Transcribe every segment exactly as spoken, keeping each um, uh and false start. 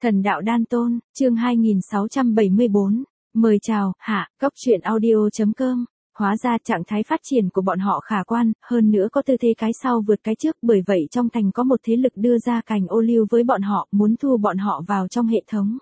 Thần đạo đan tôn, chương hai nghìn sáu trăm bảy mươi bốn. Mời chào, hạ, cốc truyện audio.com. Hóa ra trạng thái phát triển của bọn họ khả quan, hơn nữa có tư thế cái sau vượt cái trước, bởi vậy trong thành có một thế lực đưa ra cành ô liu với bọn họ, muốn thu bọn họ vào trong hệ thống.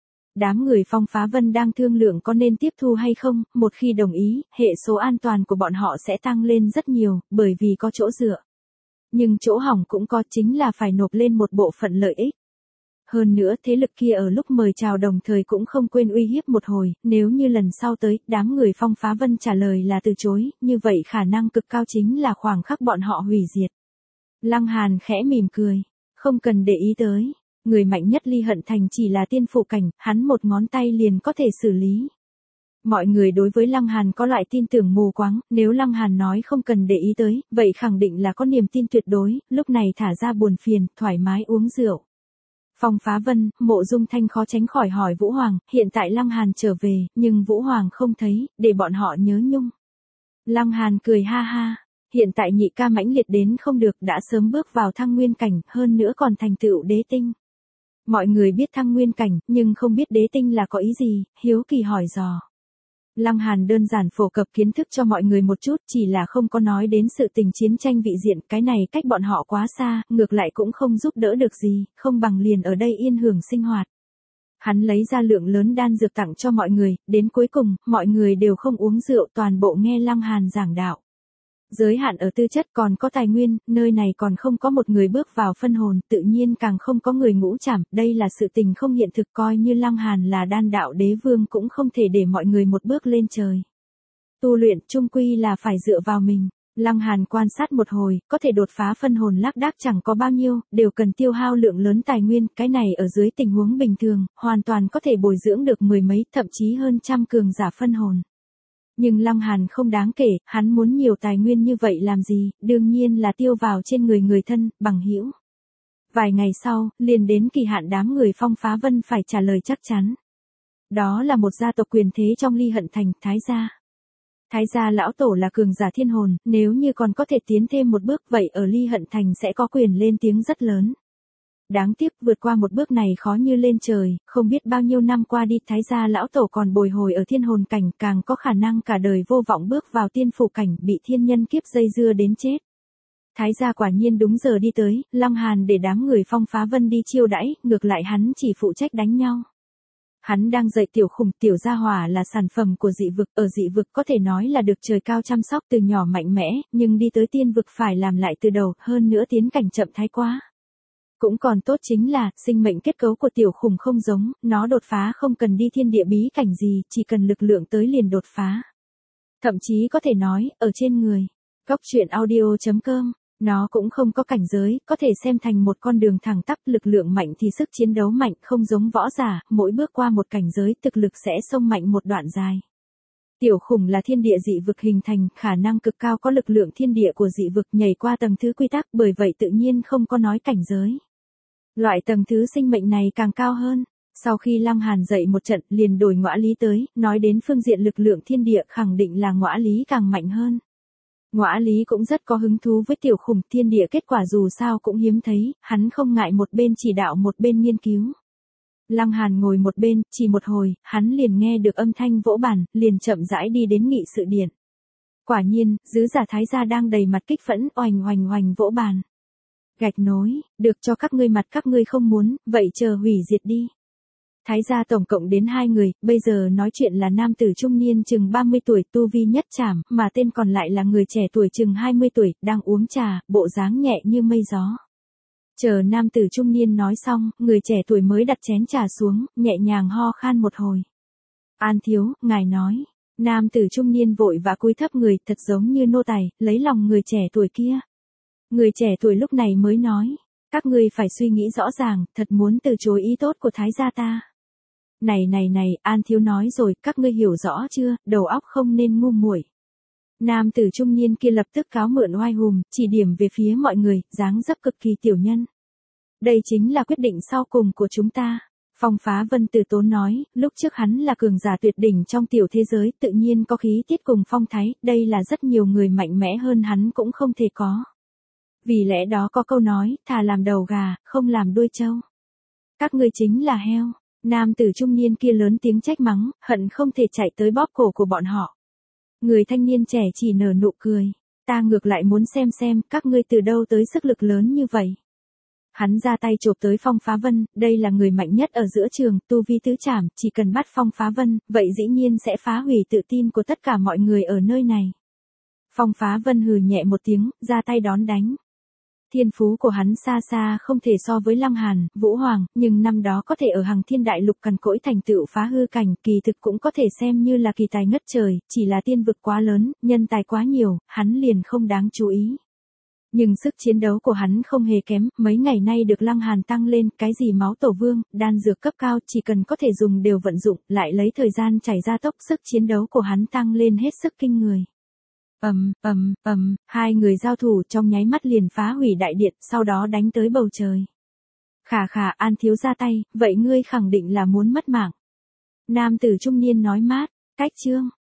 Đám người Phong Phá Vân đang thương lượng có nên tiếp thu hay không, một khi đồng ý, hệ số an toàn của bọn họ sẽ tăng lên rất nhiều, bởi vì có chỗ dựa. Nhưng chỗ hỏng cũng có, chính là phải nộp lên một bộ phận lợi ích. Hơn nữa thế lực kia ở lúc mời chào đồng thời cũng không quên uy hiếp một hồi, nếu như lần sau tới, đám người Phong Phá Vân trả lời là từ chối, như vậy khả năng cực cao chính là khoảng khắc bọn họ hủy diệt. Lăng Hàn khẽ mỉm cười, không cần để ý tới, người mạnh nhất Ly Hận Thành chỉ là tiên phụ cảnh, hắn một ngón tay liền có thể xử lý. Mọi người đối với Lăng Hàn có loại tin tưởng mù quáng, nếu Lăng Hàn nói không cần để ý tới, vậy khẳng định là có niềm tin tuyệt đối, lúc này thả ra buồn phiền, thoải mái uống rượu. Phong Phá Vân, Mộ Dung Thanh khó tránh khỏi hỏi Vũ Hoàng, hiện tại Lăng Hàn trở về, nhưng Vũ Hoàng không thấy, để bọn họ nhớ nhung. Lăng Hàn cười ha ha, hiện tại nhị ca mãnh liệt đến không được, đã sớm bước vào thăng nguyên cảnh, hơn nữa còn thành tựu đế tinh. Mọi người biết thăng nguyên cảnh, nhưng không biết đế tinh là có ý gì, hiếu kỳ hỏi dò. Lăng Hàn đơn giản phổ cập kiến thức cho mọi người một chút, chỉ là không có nói đến sự tình chiến tranh vị diện, cái này cách bọn họ quá xa, ngược lại cũng không giúp đỡ được gì, không bằng liền ở đây yên hưởng sinh hoạt. Hắn lấy ra lượng lớn đan dược tặng cho mọi người, đến cuối cùng, mọi người đều không uống rượu, toàn bộ nghe Lăng Hàn giảng đạo. Giới hạn ở tư chất còn có tài nguyên, nơi này còn không có một người bước vào phân hồn, tự nhiên càng không có người ngũ trảm, đây là sự tình không hiện thực, coi như Lăng Hàn là đan đạo đế vương cũng không thể để mọi người một bước lên trời. Tu luyện chung quy là phải dựa vào mình. Lăng Hàn quan sát một hồi, có thể đột phá phân hồn lác đác chẳng có bao nhiêu, đều cần tiêu hao lượng lớn tài nguyên, cái này ở dưới tình huống bình thường, hoàn toàn có thể bồi dưỡng được mười mấy, thậm chí hơn trăm cường giả phân hồn. Nhưng Lăng Hàn không đáng kể, hắn muốn nhiều tài nguyên như vậy làm gì, đương nhiên là tiêu vào trên người người thân, bằng hữu. Vài ngày sau, liền đến kỳ hạn đám người Phong Phá Vân phải trả lời chắc chắn. Đó là một gia tộc quyền thế trong Ly Hận Thành, Thái gia. Thái gia lão tổ là cường giả thiên hồn, nếu như còn có thể tiến thêm một bước vậy ở Ly Hận Thành sẽ có quyền lên tiếng rất lớn. Đáng tiếc vượt qua một bước này khó như lên trời, không biết bao nhiêu năm qua đi Thái gia lão tổ còn bồi hồi ở thiên hồn cảnh, càng có khả năng cả đời vô vọng bước vào tiên phủ cảnh, bị thiên nhân kiếp dây dưa đến chết. Thái gia quả nhiên đúng giờ đi tới, Lăng Hàn để đám người Phong Phá Vân đi chiêu đãi, ngược lại hắn chỉ phụ trách đánh nhau. Hắn đang dạy tiểu khủng, tiểu gia hỏa là sản phẩm của dị vực, ở dị vực có thể nói là được trời cao chăm sóc từ nhỏ mạnh mẽ, nhưng đi tới tiên vực phải làm lại từ đầu, hơn nữa tiến cảnh chậm thái quá. Cũng còn tốt chính là, sinh mệnh kết cấu của tiểu khủng không giống, nó đột phá không cần đi thiên địa bí cảnh gì, chỉ cần lực lượng tới liền đột phá. Thậm chí có thể nói, ở trên người. Cốc truyện audio.com, nó cũng không có cảnh giới, có thể xem thành một con đường thẳng tắp, lực lượng mạnh thì sức chiến đấu mạnh, không giống võ giả, mỗi bước qua một cảnh giới thực lực sẽ xông mạnh một đoạn dài. Tiểu khủng là thiên địa dị vực hình thành, khả năng cực cao có lực lượng thiên địa của dị vực nhảy qua tầng thứ quy tắc, bởi vậy tự nhiên không có nói cảnh giới. Loại tầng thứ sinh mệnh này càng cao hơn. Sau khi Lăng Hàn dạy một trận liền đổi Ngõa Lý tới, nói đến phương diện lực lượng thiên địa khẳng định là Ngõa Lý càng mạnh hơn. Ngõa Lý cũng rất có hứng thú với tiểu khủng, thiên địa kết quả dù sao cũng hiếm thấy, hắn không ngại một bên chỉ đạo một bên nghiên cứu. Lăng Hàn ngồi một bên, chỉ một hồi, hắn liền nghe được âm thanh vỗ bàn, liền chậm rãi đi đến nghị sự điện. Quả nhiên, dứ giả Thái gia đang đầy mặt kích phẫn, oành oành oành vỗ bàn. Gạch nối, được cho các ngươi mặt các ngươi không muốn, vậy chờ hủy diệt đi. Thái gia tổng cộng đến hai người, bây giờ nói chuyện là nam tử trung niên chừng ba mươi tuổi, tu vi nhất trảm, mà tên còn lại là người trẻ tuổi chừng hai mươi tuổi, đang uống trà, bộ dáng nhẹ như mây gió. Chờ nam tử trung niên nói xong, người trẻ tuổi mới đặt chén trà xuống, nhẹ nhàng ho khan một hồi. An thiếu, ngài nói. Nam tử trung niên vội vã cúi thấp người, thật giống như nô tài, lấy lòng người trẻ tuổi kia. Người trẻ tuổi lúc này mới nói, các ngươi phải suy nghĩ rõ ràng, thật muốn từ chối ý tốt của Thái gia ta. Này này này, An thiếu nói rồi, các ngươi hiểu rõ chưa, đầu óc không nên ngu muội. Nam tử trung niên kia lập tức cáo mượn oai hùng, chỉ điểm về phía mọi người, dáng dấp cực kỳ tiểu nhân. Đây chính là quyết định sau cùng của chúng ta. Phong Phá Vân từ tốn nói, lúc trước hắn là cường giả tuyệt đỉnh trong tiểu thế giới, tự nhiên có khí tiết cùng phong thái, đây là rất nhiều người mạnh mẽ hơn hắn cũng không thể có. Vì lẽ đó có câu nói, thà làm đầu gà, không làm đuôi trâu. Các ngươi chính là heo. Nam tử trung niên kia lớn tiếng trách mắng, hận không thể chạy tới bóp cổ của bọn họ. Người thanh niên trẻ chỉ nở nụ cười. Ta ngược lại muốn xem xem các ngươi từ đâu tới sức lực lớn như vậy. Hắn ra tay chộp tới Phong Phá Vân, đây là người mạnh nhất ở giữa trường, tu vi tứ trảm, chỉ cần bắt Phong Phá Vân, vậy dĩ nhiên sẽ phá hủy tự tin của tất cả mọi người ở nơi này. Phong Phá Vân hừ nhẹ một tiếng, ra tay đón đánh. Thiên phú của hắn xa xa không thể so với Lăng Hàn, Vũ Hoàng, nhưng năm đó có thể ở Hằng Thiên Đại Lục cằn cỗi thành tựu phá hư cảnh, kỳ thực cũng có thể xem như là kỳ tài ngất trời, chỉ là tiên vực quá lớn, nhân tài quá nhiều, hắn liền không đáng chú ý. Nhưng sức chiến đấu của hắn không hề kém, mấy ngày nay được Lăng Hàn tăng lên, cái gì máu tổ vương, đan dược cấp cao, chỉ cần có thể dùng đều vận dụng, lại lấy thời gian chảy ra tốc, sức chiến đấu của hắn tăng lên hết sức kinh người. Ầm, ầm, ầm, hai người giao thủ trong nháy mắt liền phá hủy đại điện, sau đó đánh tới bầu trời. Khà khà, An thiếu ra tay, vậy ngươi khẳng định là muốn mất mạng. Nam tử trung niên nói mát, cách chương.